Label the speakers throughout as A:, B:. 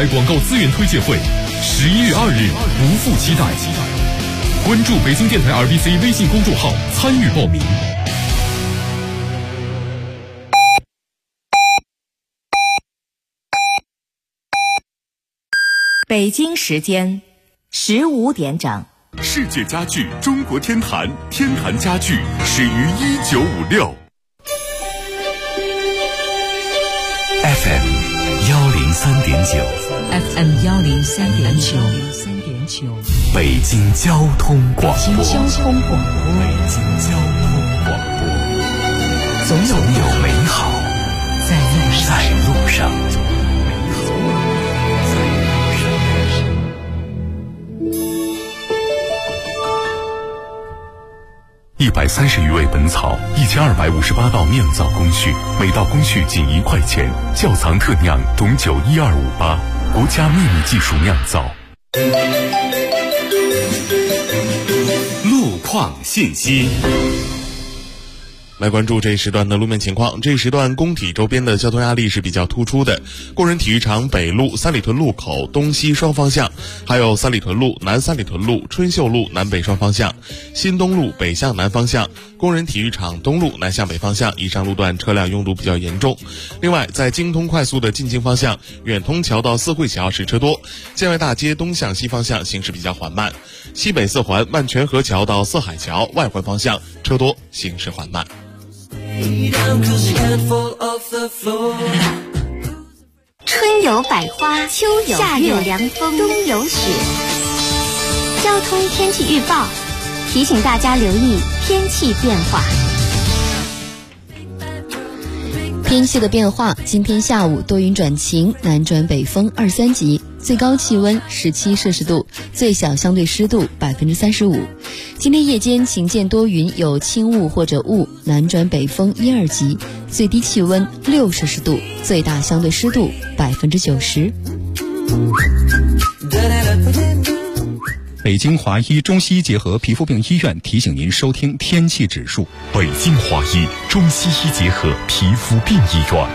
A: 台广告资源推介会，11月2日不负期待。关注北京电台 RBC 微信公众号参与报名。
B: 北京时间15点整。
C: 世界家具中国天坛，天坛家具始于1956。
D: FM 103.9
E: FM 103.9
D: 北京交通广播。
E: 北京交通广播，总有美好在路上。
C: 130余味本草，1258道酿造工序，每道工序仅1块钱。窖藏特酿董酒12588，国家秘密技术酿造。路况信息。
F: 来关注这一时段的路面情况。这一时段工体周边的交通压力是比较突出的，工人体育场北路三里屯路口东西双方向，还有三里屯路南三里屯路春秀路南北双方向，新东路北向南方向，工人体育场东路南向北方向以上路段车辆拥堵比较严重。另外，在京通快速的进京方向，远通桥到四惠桥是车多，建外大街东向西方向行驶比较缓慢，西北四环万泉河桥到四海桥外环方向车多，行驶缓慢。
G: 春有百花，秋有夏有凉风，冬有雪。交通天气预报提醒大家留意天气变化。
H: 天气的变化，今天下午多云转晴，南转北风2、3级，最高气温17摄氏度，最小相对湿度35%。今天夜间晴间多云，有轻雾或者雾，南转北风1、2级，最低气温6摄氏度，最大相对湿度90%。
I: 北京华医中西医结合皮肤病医院提醒您收听天气指数。
C: 北京华医中西医结合皮肤病医院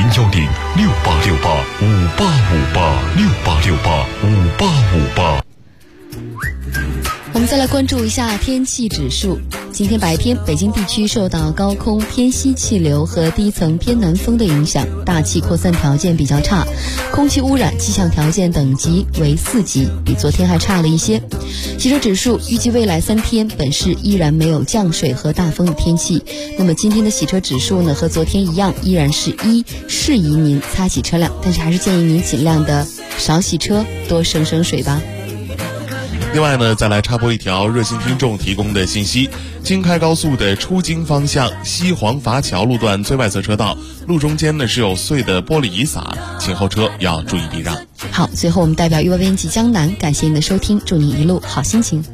C: ，0106868585858，68685858。
H: 我们再来关注一下天气指数。今天白天，北京地区受到高空偏西气流和低层偏南风的影响，大气扩散条件比较差，空气污染气象条件等级为4级，比昨天还差了一些。洗车指数预计未来3天本市依然没有降水和大风的天气。那么今天的洗车指数呢，和昨天一样，依然是1，适宜您擦洗车辆，但是还是建议您尽量的少洗车，多省水吧。
F: 另外呢，再来插播一条热心听众提供的信息：京开高速的出京方向西黄筏桥路段最外侧车道，路中间呢是有碎的玻璃雨洒，请后车要注意避让。
H: 好，最后我们代表预报编辑江南，感谢您的收听，祝您一路好心情。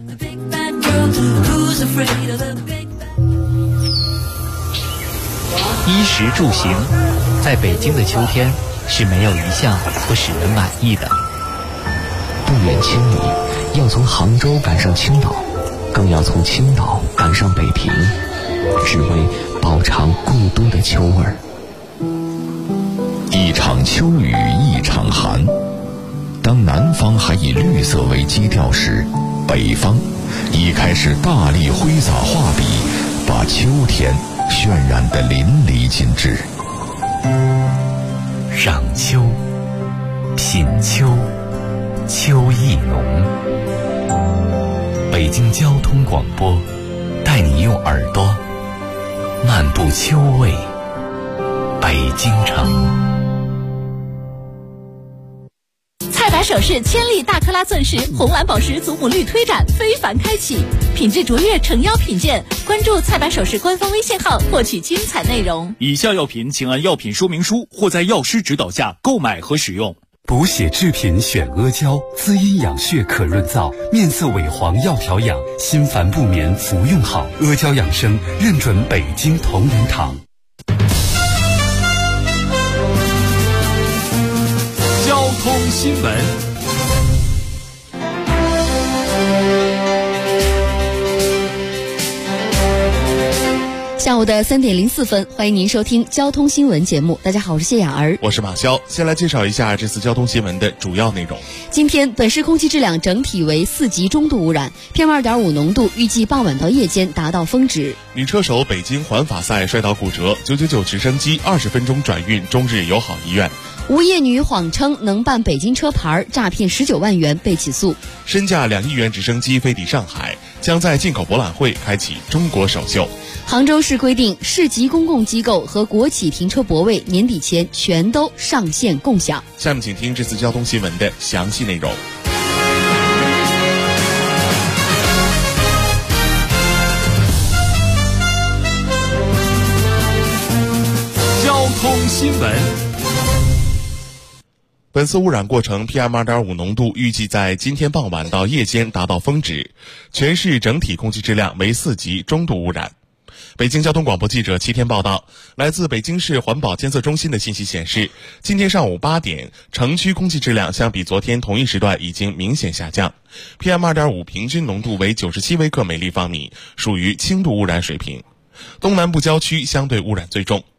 J: 衣食住行，在北京的秋天是没有一项不使人满意的。
K: 不远千里，要从杭州赶上青岛，更要从青岛赶上北平，只为饱尝故都的秋味儿。
L: 一场秋雨一场寒，当南方还以绿色为基调时，北方已开始大力挥洒画笔，把秋天渲染得淋漓尽致。
D: 赏秋，品秋，秋意浓。北京交通广播带你用耳朵漫步秋味北京城。
M: 菜百首饰千粒大克拉钻石红蓝宝石祖母绿推展非凡开启，品质卓越诚邀品鉴，关注菜百首饰官方微信号获取精彩内容。
N: 以下药品请按药品说明书或在药师指导下购买和使用。
O: 补血制品选阿胶，滋阴养血可润燥，面色萎黄要调养，心烦不眠服用好。阿胶养生认准北京同仁堂。
N: 交通新闻。
H: 下午午的3点04分，欢迎您收听交通新闻节目。大家好，我是谢雅儿，
F: 我是马潇。先来介绍一下这次交通新闻的主要内容。
H: 今天，本市空气质量整体为4级中度污染 ，PM2.5 浓度预计傍晚到夜间达到峰值。
F: 女车手北京环法赛摔倒骨折，999直升机20分钟转运中日友好医院。
H: 无业女谎称能办北京车牌，诈骗19万元被起诉。
F: 身价2亿元直升机飞抵上海，将在进口博览会开启中国首秀。
H: 杭州市规定，市级公共机构和国企停车泊位年底前全都上线共享。
F: 下面请听这次交通新闻的详细内容。
A: 交通新闻。
F: 本次污染过程 PM2.5 浓度预计在今天傍晚到夜间达到峰值，全市整体空气质量为4级中度污染。北京交通广播记者7天报道，来自北京市环保监测中心的信息显示，今天上午8点，城区空气质量相比昨天同一时段已经明显下降， PM2.5 平均浓度为97微克每立方米，属于轻度污染水平。东南部郊区相对污染最重，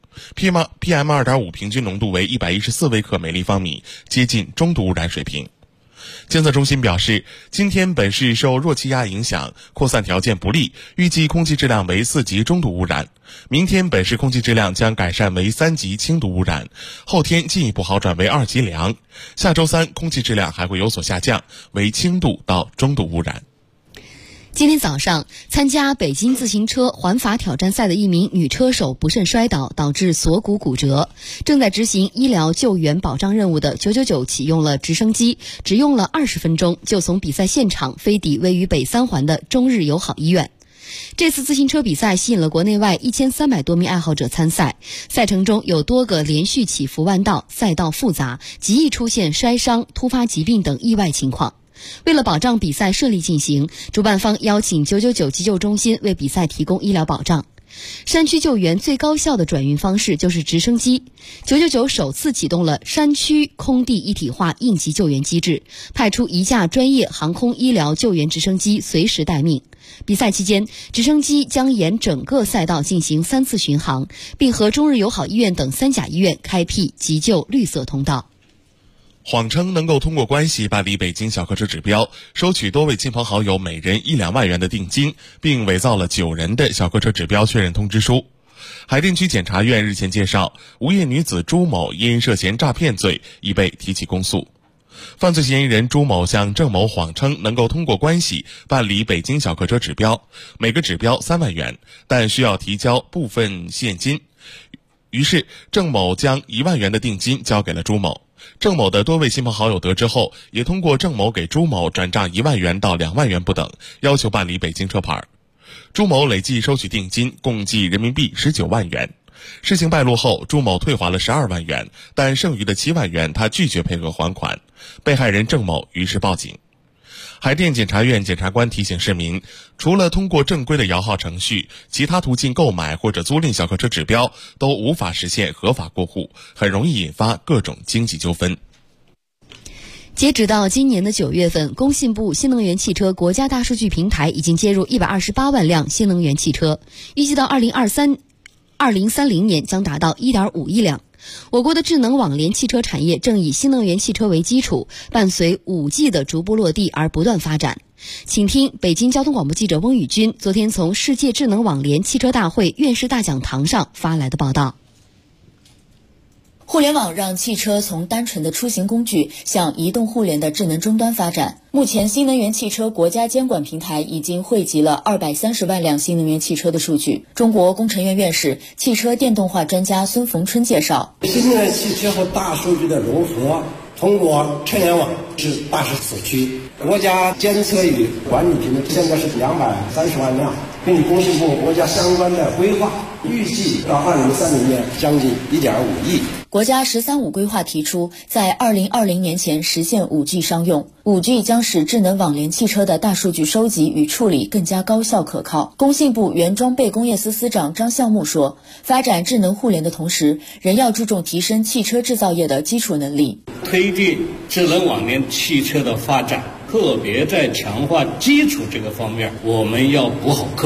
F: PM2.5 平均浓度为114微克每立方米，接近中度污染水平。监测中心表示，今天本市受弱气压影响，扩散条件不利，预计空气质量为4级中度污染。明天本市空气质量将改善为3级轻度污染，后天进一步好转为2级良。下周3空气质量还会有所下降，为轻度到中度污染。
H: 今天早上，参加北京自行车环法挑战赛的一名女车手不慎摔倒，导致锁骨骨折。正在执行医疗救援保障任务的999启用了直升机，只用了20分钟就从比赛现场飞抵位于北3环的中日友好医院。这次自行车比赛吸引了国内外1300多名爱好者参赛，赛程中有多个连续起伏弯道，赛道复杂，极易出现摔伤、突发疾病等意外情况。为了保障比赛顺利进行，主办方邀请999急救中心为比赛提供医疗保障。山区救援最高效的转运方式就是直升机。999首次启动了山区空地一体化应急救援机制，派出1架专业航空医疗救援直升机随时待命。比赛期间，直升机将沿整个赛道进行3次巡航，并和中日友好医院等3甲医院开辟急救绿色通道。
F: 谎称能够通过关系办理北京小客车指标，收取多位亲朋好友每人1、2万元的定金，并伪造了9人的小客车指标确认通知书。海淀区检察院日前介绍，无业女子朱某因涉嫌诈骗罪已被提起公诉。犯罪嫌疑人朱某向郑某谎称能够通过关系办理北京小客车指标，每个指标3万元，但需要提交部分现金。于是郑某将1万元的定金交给了朱某。郑某的多位亲朋好友得知后，也通过郑某给朱某转账1万元到2万元不等，要求办理北京车牌。朱某累计收取定金共计人民币19万元。事情败露后，朱某退还了12万元，但剩余的7万元他拒绝配合还款。被害人郑某于是报警。海淀检察院检察官提醒市民，除了通过正规的摇号程序，其他途径购买或者租赁小客车指标都无法实现合法过户，很容易引发各种经济纠纷。
H: 截止到今年的9月份，工信部新能源汽车国家大数据平台已经接入128万辆新能源汽车，预计到2030年将达到1.5亿辆。我国的智能网联汽车产业正以新能源汽车为基础，伴随 5G 的逐步落地而不断发展。请听北京交通广播记者翁宇军昨天从世界智能网联汽车大会院士大讲堂上发来的报道。
P: 互联网让汽车从单纯的出行工具向移动互联的智能终端发展。目前，新能源汽车国家监管平台已经汇集了230万辆新能源汽车的数据。中国工程院院士、汽车电动化专家孙逢春介绍，
Q: 新能源汽车和大数据的融合，通过车联网是大势所趋。国家监测与管理频率现在是230万辆，根据工信部国家相关的规划，预计到2030年将近1.5亿。
P: 国家“十三五”规划提出，在2020年前实现 5G 商用。5G 将使智能网联汽车的大数据收集与处理更加高效可靠。工信部原装备工业司司长张孝木说，发展智能互联的同时，仍要注重提升汽车制造业的基础能力，
R: 推进智能网联汽车的发展，特别在强化基础这个方面，我们要补好课。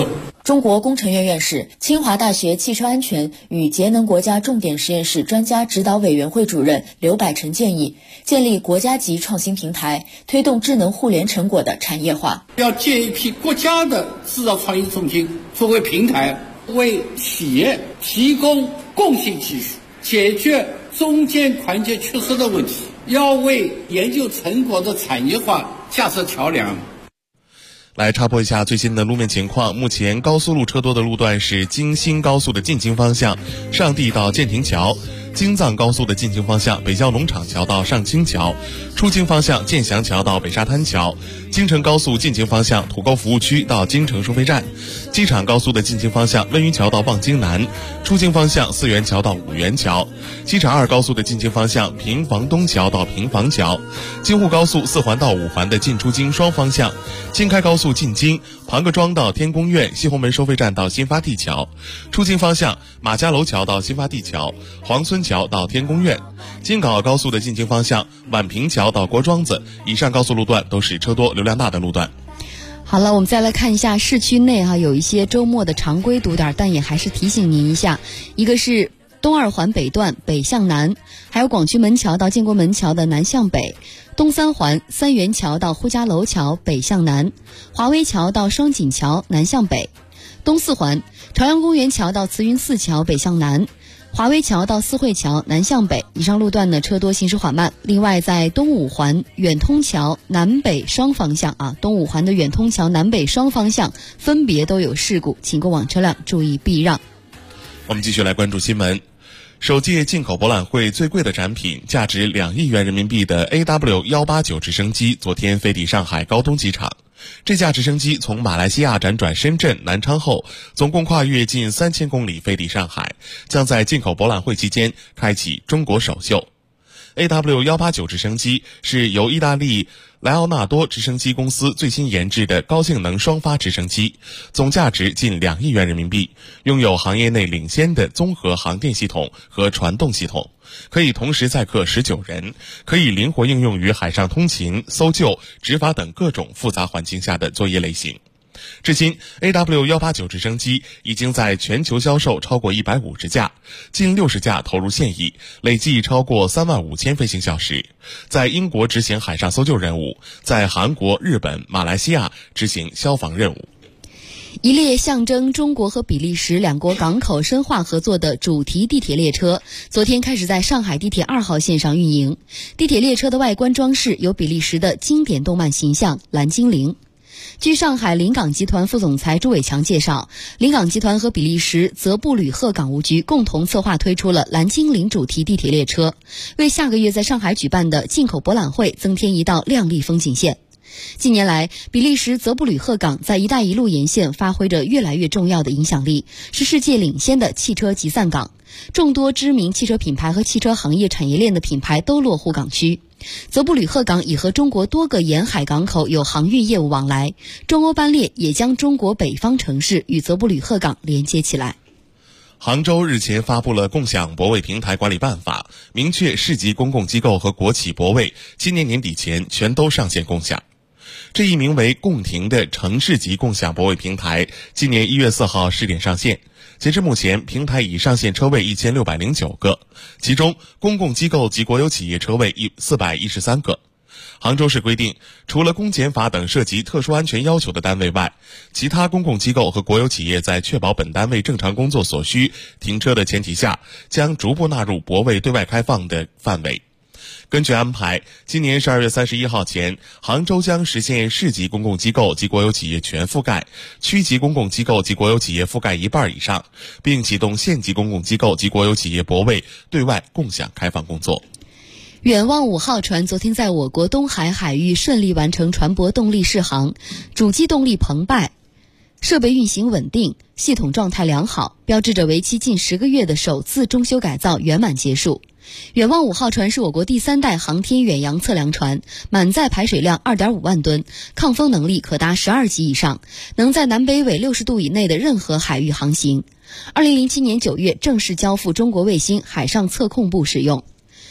P: 中国工程院院士、清华大学汽车安全与节能国家重点实验室专家指导委员会主任刘百成建议，建立国家级创新平台，推动智能互联成果的产业化。
R: 要建一批国家的制造创新中心作为平台，为企业提供共性技术，解决中间环节缺失的问题，要为研究成果的产业化架设桥梁。
F: 来插播一下最新的路面情况。目前高速路车多的路段是京新高速的进京方向上地到建亭桥，京藏高速的进京方向北郊农场桥到上清桥，出京方向建祥桥到北沙滩桥，京承高速进京方向土沟服务区到京承收费站，机场高速的进京方向温榆桥到望京南，出京方向四元桥到五元桥，机场2高速的进京方向平房东桥到平房桥，京沪高速4环到5环的进出京双方向，京开高速进京庞各庄到天宫苑西红门收费站到新发地桥，出京方向马家楼桥到新发地桥，黄村桥到天宫苑，京港澳高速的进京方向宛平桥到国庄子，以上高速路段都是车多流量大的路段。
H: 好了，我们再来看一下市区内有一些周末的常规堵点，但也还是提醒您一下，一个是东2环北段北向南，还有广渠门桥到建国门桥的南向北，东3环三元桥到呼家楼桥北向南，华威桥到双井桥南向北，东4环朝阳公园桥到慈云寺桥北向南，华威桥到四惠桥南向北，以上路段呢车多行驶缓慢。另外在东5环远通桥南北双方向东5环的远通桥南北双方向分别都有事故，请过往车辆注意避让。
F: 我们继续来关注新闻。首届进口博览会最贵的展品，价值2亿元人民币的 AW189 直升机昨天飞抵上海高东机场。这架直升机从马来西亚辗转深圳、南昌后，总共跨越近3000公里飞抵上海，将在进口博览会期间开启中国首秀。AW189 直升机是由意大利莱奥纳多直升机公司最新研制的高性能双发直升机，总价值近2亿元人民币，拥有行业内领先的综合航电系统和传动系统，可以同时载客19人，可以灵活应用于海上通勤、搜救、执法等各种复杂环境下的作业类型。至今 AW189 直升机已经在全球销售超过150架，近60架投入现役，累计超过35000飞行小时，在英国执行海上搜救任务，在韩国、日本、马来西亚执行消防任务。
H: 一列象征中国和比利时两国港口深化合作的主题地铁列车昨天开始在上海地铁2号线上运营。地铁列车的外观装饰有比利时的经典动漫形象蓝精灵。据上海临港集团副总裁朱伟强介绍，临港集团和比利时泽布吕赫港务局共同策划推出了蓝精灵主题地铁列车，为下个月在上海举办的进口博览会增添一道亮丽风景线。近年来，比利时泽布吕赫港在一带一路沿线发挥着越来越重要的影响力，是世界领先的汽车集散港，众多知名汽车品牌和汽车行业产业链的品牌都落户港区。泽布吕赫港已和中国多个沿海港口有航运业务往来，中欧班列也将中国北方城市与泽布吕赫港连接起来。
F: 杭州日前发布了共享泊位平台管理办法，明确市级公共机构和国企泊位今年年底前全都上线共享。这一名为共停的城市级共享泊位平台今年1月4号试点上线，截至目前平台已上线车位1609个，其中公共机构及国有企业车位413个。杭州市规定，除了公检法等涉及特殊安全要求的单位外，其他公共机构和国有企业在确保本单位正常工作所需停车的前提下，将逐步纳入泊位对外开放的范围。根据安排，今年12月31号前，杭州将实现市级公共机构及国有企业全覆盖，区级公共机构及国有企业覆盖1半以上，并启动县级公共机构及国有企业泊位对外共享开放工作。
H: 远望5号船昨天在我国东海海域顺利完成船舶动力试航，主机动力澎湃，设备运行稳定，系统状态良好，标志着为期近10个月的首次中修改造圆满结束。远望5号船是我国第3代航天远洋测量船，满载排水量 2.5 万吨，抗风能力可达12级以上，能在南北纬60度以内的任何海域航行。2007年9月正式交付中国卫星海上测控部使用。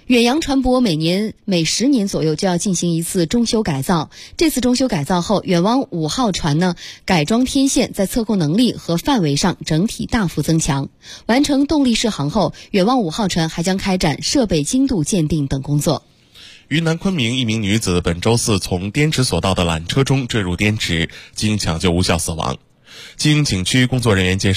H: 远洋船舶每10年左右就要进行一次中修改造。这次中修改造后，远望5号船呢改装天线在测控能力和范围上整体大幅增强。完成动力试航后，远望5号船还将开展设备精度鉴定等工作。
F: 云南昆明一名女子本周四从滇池索道的缆车中坠入滇池，经抢救无效死亡。经景区工作人员介绍，